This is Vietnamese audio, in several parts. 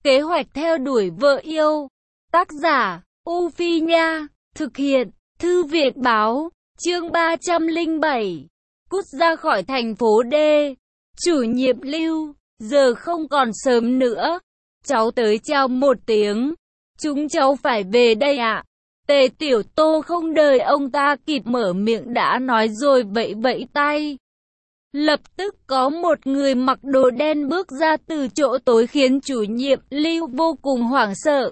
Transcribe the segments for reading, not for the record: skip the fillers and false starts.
Kế hoạch theo đuổi vợ yêu. Tác giả, U Phi Nha. Thực hiện, Thư viện Báo. Chương 307. Cút ra khỏi thành phố D. Chủ nhiệm Lưu, giờ không còn sớm nữa. Cháu tới chào một tiếng. Chúng cháu phải về đây ạ. Tề Tiểu Tô không đợi ông ta kịp mở miệng đã nói rồi vẫy vẫy tay. Lập tức có một người mặc đồ đen bước ra từ chỗ tối khiến chủ nhiệm Lưu vô cùng hoảng sợ.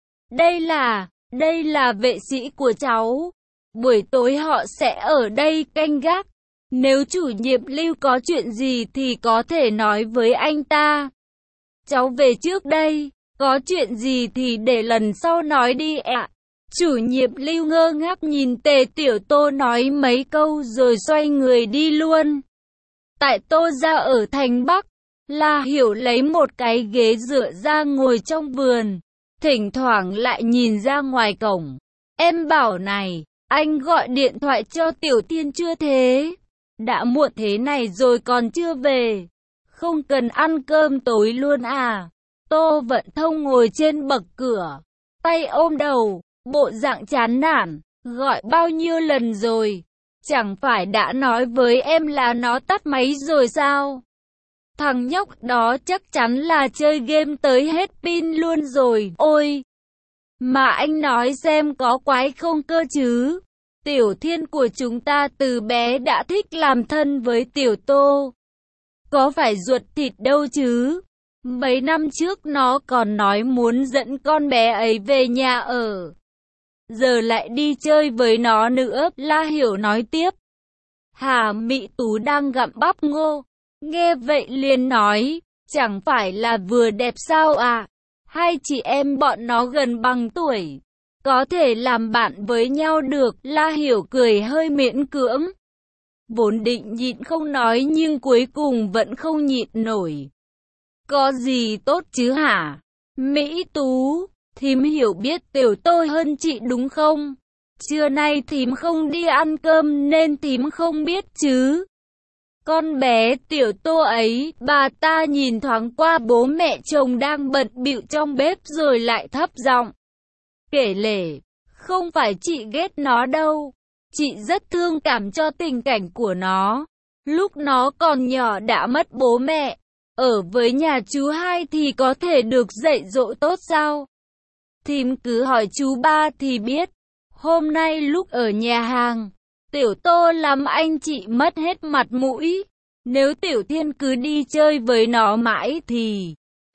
Đây là vệ sĩ của cháu. Buổi tối họ sẽ ở đây canh gác. Nếu chủ nhiệm Lưu có chuyện gì thì có thể nói với anh ta. Cháu về trước đây, có chuyện gì thì để lần sau nói đi ạ. Chủ nhiệm Lưu ngơ ngác nhìn Tề Tiểu Tô nói mấy câu rồi xoay người đi luôn. Tại Tô gia ở thành Bắc, La Hiểu lấy một cái ghế dựa ra ngồi trong vườn, thỉnh thoảng lại nhìn ra ngoài cổng. Em bảo này, anh gọi điện thoại cho Tiểu Tiên chưa thế? Đã muộn thế này rồi còn chưa về. Không cần ăn cơm tối luôn à? Tô Vận Thông ngồi trên bậc cửa, tay ôm đầu, bộ dạng chán nản. Gọi bao nhiêu lần rồi? Chẳng phải đã nói với em là nó tắt máy rồi sao? Thằng nhóc đó chắc chắn là chơi game tới hết pin luôn rồi. Ôi! Mà anh nói xem có quái không cơ chứ? Tiểu Thiên của chúng ta từ bé đã thích làm thân với Tiểu Tô. Có phải ruột thịt đâu chứ? Mấy năm trước nó còn nói muốn dẫn con bé ấy về nhà ở. Giờ lại đi chơi với nó nữa, La Hiểu nói tiếp. Hà Mị Tú đang gặm bắp ngô. Nghe vậy liền nói, chẳng phải là vừa đẹp sao à? Hai chị em bọn nó gần bằng tuổi, có thể làm bạn với nhau được. La Hiểu cười hơi miễn cưỡng. Vốn định nhịn không nói nhưng cuối cùng vẫn không nhịn nổi. Có gì tốt chứ hả? Mỹ Tú, thím hiểu biết Tiểu Tô hơn chị đúng không? Trưa nay thím không đi ăn cơm nên thím không biết chứ. Con bé Tiểu Tô ấy, bà ta nhìn thoáng qua bố mẹ chồng đang bận bịu trong bếp rồi lại thấp giọng kể lể, không phải chị ghét nó đâu. Chị rất thương cảm cho tình cảnh của nó. Lúc nó còn nhỏ đã mất bố mẹ. Ở với nhà chú hai thì có thể được dạy dỗ tốt sao? Thím cứ hỏi chú ba thì biết. Hôm nay lúc ở nhà hàng, Tiểu Tô làm anh chị mất hết mặt mũi. Nếu Tiểu Thiên cứ đi chơi với nó mãi thì...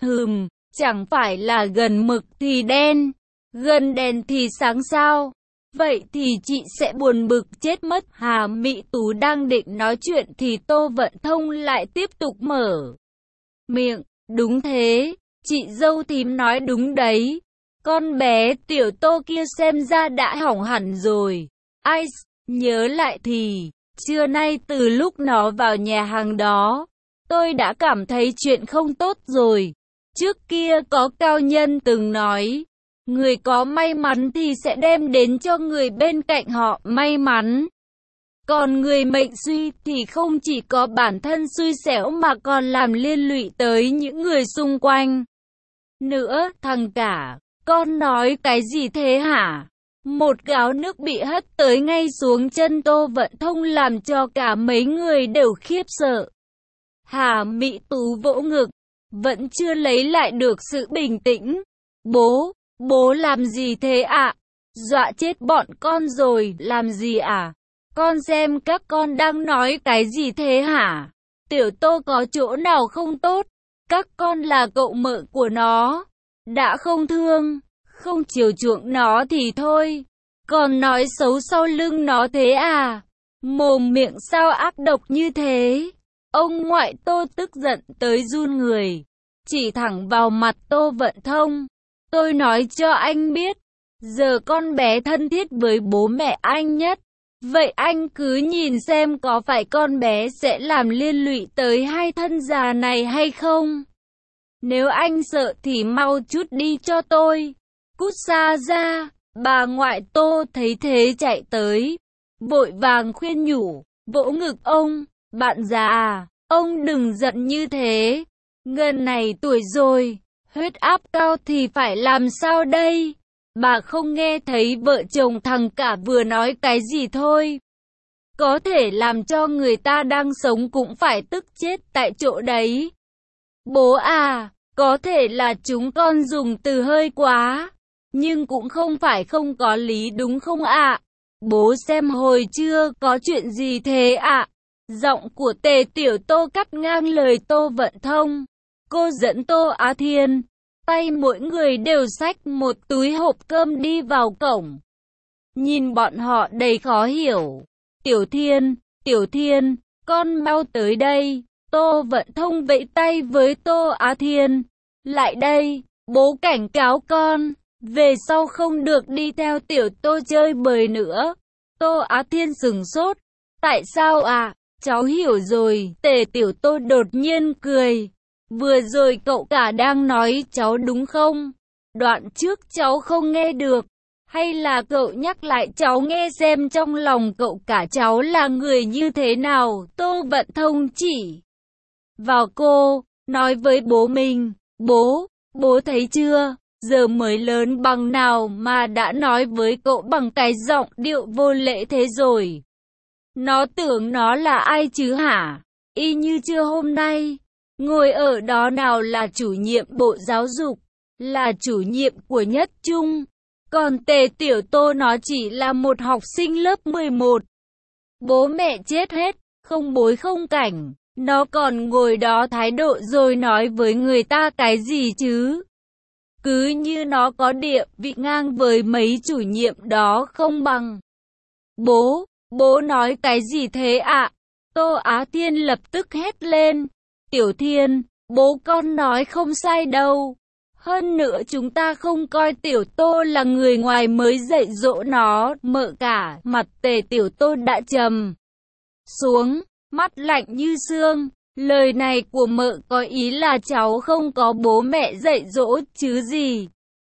chẳng phải là gần mực thì đen, gần đèn thì sáng sao? Vậy thì chị sẽ buồn bực chết mất. Hà Mị Tú đang định nói chuyện thì Tô Vận Thông lại tiếp tục mở miệng. Đúng thế, chị dâu thím nói đúng đấy. Con bé Tiểu Tô kia xem ra đã hỏng hẳn rồi. Ai nhớ lại thì, trưa nay từ lúc nó vào nhà hàng đó, tôi đã cảm thấy chuyện không tốt rồi. Trước kia có cao nhân từng nói, người có may mắn thì sẽ đem đến cho người bên cạnh họ may mắn. Còn người mệnh suy thì không chỉ có bản thân xui xẻo mà còn làm liên lụy tới những người xung quanh. Nữa, thằng cả, con nói cái gì thế hả? Một gáo nước bị hất tới ngay xuống chân Tô Vận Thông làm cho cả mấy người đều khiếp sợ. Hà Mị Tú vỗ ngực, vẫn chưa lấy lại được sự bình tĩnh. Bố làm gì thế ạ? Dọa chết bọn con rồi, làm gì à? Con xem các con đang nói cái gì thế hả? Tiểu Tô có chỗ nào không tốt? Các con là cậu mợ của nó, đã không thương, không chiều chuộng nó thì thôi, còn nói xấu sau lưng nó thế à? Mồm miệng sao ác độc như thế? Ông ngoại Tô tức giận tới run người, chỉ thẳng vào mặt Tô Vận Thông. Tôi nói cho anh biết, giờ con bé thân thiết với bố mẹ anh nhất. Vậy anh cứ nhìn xem có phải con bé sẽ làm liên lụy tới hai thân già này hay không? Nếu anh sợ thì mau chút đi cho tôi. Cút xa ra. Bà ngoại Tô thấy thế chạy tới, vội vàng khuyên nhủ, vỗ ngực ông. Bạn già à, ông đừng giận như thế. Ngân này tuổi rồi, huyết áp cao thì phải làm sao đây? Bà không nghe thấy vợ chồng thằng cả vừa nói cái gì thôi. Có thể làm cho người ta đang sống cũng phải tức chết tại chỗ đấy. Bố à, có thể là chúng con dùng từ hơi quá, nhưng cũng không phải không có lý đúng không ạ? Bố xem hồi chưa có chuyện gì thế ạ? Giọng của Tề Tiểu Tô cắt ngang lời Tô Vận Thông. Cô dẫn Tô Á Thiên, tay mỗi người đều xách một túi hộp cơm đi vào cổng. Nhìn bọn họ đầy khó hiểu. Tiểu Thiên, con mau tới đây. Tô Vận Thông vẫy tay với Tô Á Thiên. Lại đây, bố cảnh cáo con, về sau không được đi theo Tiểu Tô chơi bời nữa. Tô Á Thiên sửng sốt. Tại sao ạ? Cháu hiểu rồi. Tề Tiểu Tô đột nhiên cười. Vừa rồi cậu cả đang nói cháu đúng không? Đoạn trước cháu không nghe được. Hay là cậu nhắc lại cháu nghe xem trong lòng cậu cả cháu là người như thế nào? Tô Vận Thông chỉ vào cô, nói với bố mình. Bố thấy chưa? Giờ mới lớn bằng nào mà đã nói với cậu bằng cái giọng điệu vô lễ thế rồi. Nó tưởng nó là ai chứ hả? Y như trưa hôm nay, ngồi ở đó nào là chủ nhiệm Bộ Giáo dục, là chủ nhiệm của Nhất Trung, còn Tề Tiểu Tô nó chỉ là một học sinh lớp 11. Bố mẹ chết hết, không bối không cảnh, nó còn ngồi đó thái độ rồi nói với người ta cái gì chứ? Cứ như nó có địa vị ngang với mấy chủ nhiệm đó không bằng. Bố nói cái gì thế ạ? Tô Á Thiên lập tức hét lên. Tiểu Thiên, bố con nói không sai đâu. Hơn nữa chúng ta không coi Tiểu Tô là người ngoài mới dạy dỗ nó. Mợ cả, mặt Tề Tiểu Tô đã trầm xuống, mắt lạnh như xương. Lời này của mợ có ý là cháu không có bố mẹ dạy dỗ chứ gì.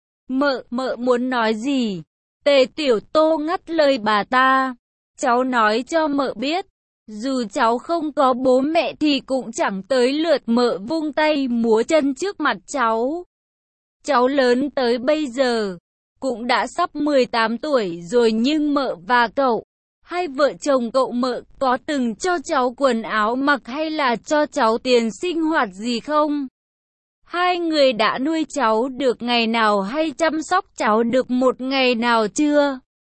Mợ muốn nói gì? Tề Tiểu Tô ngắt lời bà ta. Cháu nói cho mợ biết, dù cháu không có bố mẹ thì cũng chẳng tới lượt mợ vung tay múa chân trước mặt cháu. Cháu lớn tới bây giờ, cũng đã sắp 18 tuổi rồi nhưng mợ và cậu, hai vợ chồng cậu mợ có từng cho cháu quần áo mặc hay là cho cháu tiền sinh hoạt gì không? Hai người đã nuôi cháu được ngày nào hay chăm sóc cháu được một ngày nào chưa?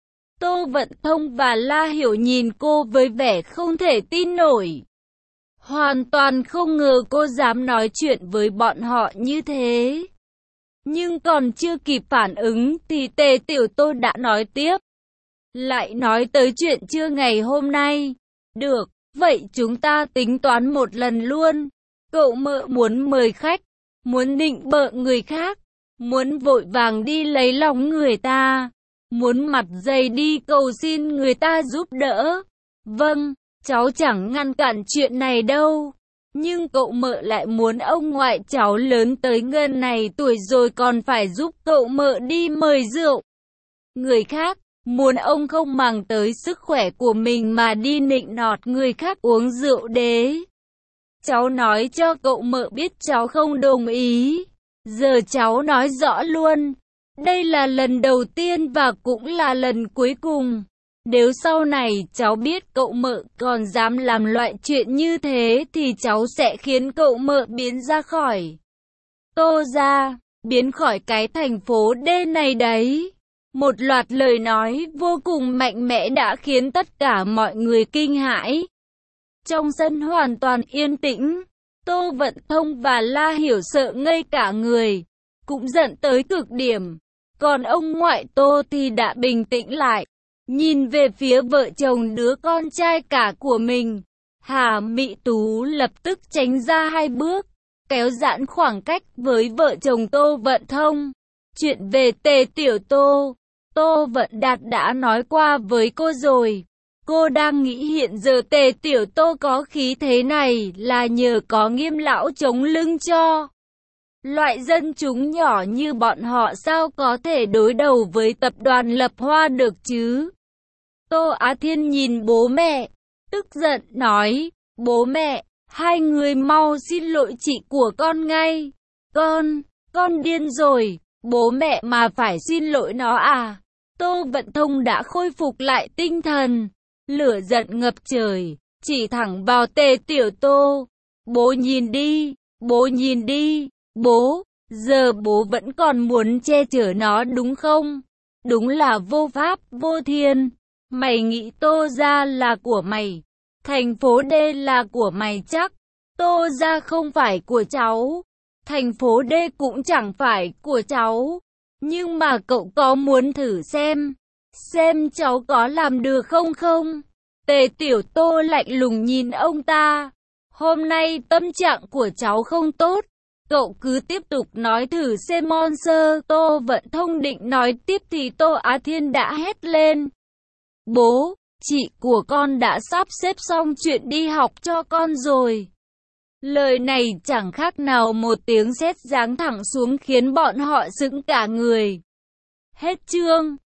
Tô Vận Thông và La Hiểu nhìn cô với vẻ không thể tin nổi. Hoàn toàn không ngờ cô dám nói chuyện với bọn họ như thế. Nhưng còn chưa kịp phản ứng thì Tề Tiểu Tô đã nói tiếp. Lại nói tới chuyện trưa ngày hôm nay. Được, vậy chúng ta tính toán một lần luôn. Cậu mợ muốn mời khách, muốn định bợ người khác, muốn vội vàng đi lấy lòng người ta, muốn mặt dày đi cầu xin người ta giúp đỡ. Vâng, cháu chẳng ngăn cản chuyện này đâu. Nhưng cậu mợ lại muốn ông ngoại cháu lớn tới ngân này tuổi rồi còn phải giúp cậu mợ đi mời rượu người khác, muốn ông không màng tới sức khỏe của mình mà đi nịnh nọt người khác uống rượu đế. Cháu nói cho cậu mợ biết cháu không đồng ý. Giờ cháu nói rõ luôn, đây là lần đầu tiên và cũng là lần cuối cùng. Nếu sau này cháu biết cậu mợ còn dám làm loại chuyện như thế thì cháu sẽ khiến cậu mợ biến ra khỏi Tô gia, biến khỏi cái thành phố D này đấy. Một loạt lời nói vô cùng mạnh mẽ đã khiến tất cả mọi người kinh hãi. Trong sân hoàn toàn yên tĩnh, Tô Vận Thông và La Hiểu sợ ngây cả người, cũng giận tới cực điểm. Còn ông ngoại Tô thì đã bình tĩnh lại, nhìn về phía vợ chồng đứa con trai cả của mình. Hà Mị Tú lập tức tránh ra hai bước, kéo giãn khoảng cách với vợ chồng Tô Vận Thông. Chuyện về Tề Tiểu Tô, Tô Vận Đạt đã nói qua với cô rồi. Cô đang nghĩ hiện giờ Tề Tiểu Tô có khí thế này là nhờ có Nghiêm lão chống lưng cho. Loại dân chúng nhỏ như bọn họ sao có thể đối đầu với tập đoàn Lập Hoa được chứ? Tô Á Thiên nhìn bố mẹ, tức giận nói, bố mẹ, hai người mau xin lỗi chị của con ngay. Con điên rồi, bố mẹ mà phải xin lỗi nó à? Tô Vận Thông đã khôi phục lại tinh thần, lửa giận ngập trời, chỉ thẳng vào Tề Tiểu Tô. Bố nhìn đi, bố nhìn đi, bố, giờ bố vẫn còn muốn che chở nó đúng không? Đúng là vô pháp, vô thiên. Mày nghĩ Tô gia là của mày, thành phố D là của mày chắc. Tô gia không phải của cháu, thành phố D cũng chẳng phải của cháu. Nhưng mà cậu có muốn thử xem cháu có làm được không không? Tề Tiểu Tô lạnh lùng nhìn ông ta. Hôm nay tâm trạng của cháu không tốt. Cậu cứ tiếp tục nói thử xem Monster. Tô Vận Thông định nói tiếp thì Tô Á Thiên đã hét lên. Bố, chị của con đã sắp xếp xong chuyện đi học cho con rồi. Lời này chẳng khác nào một tiếng sét giáng thẳng xuống khiến bọn họ sững cả người. Hết chương.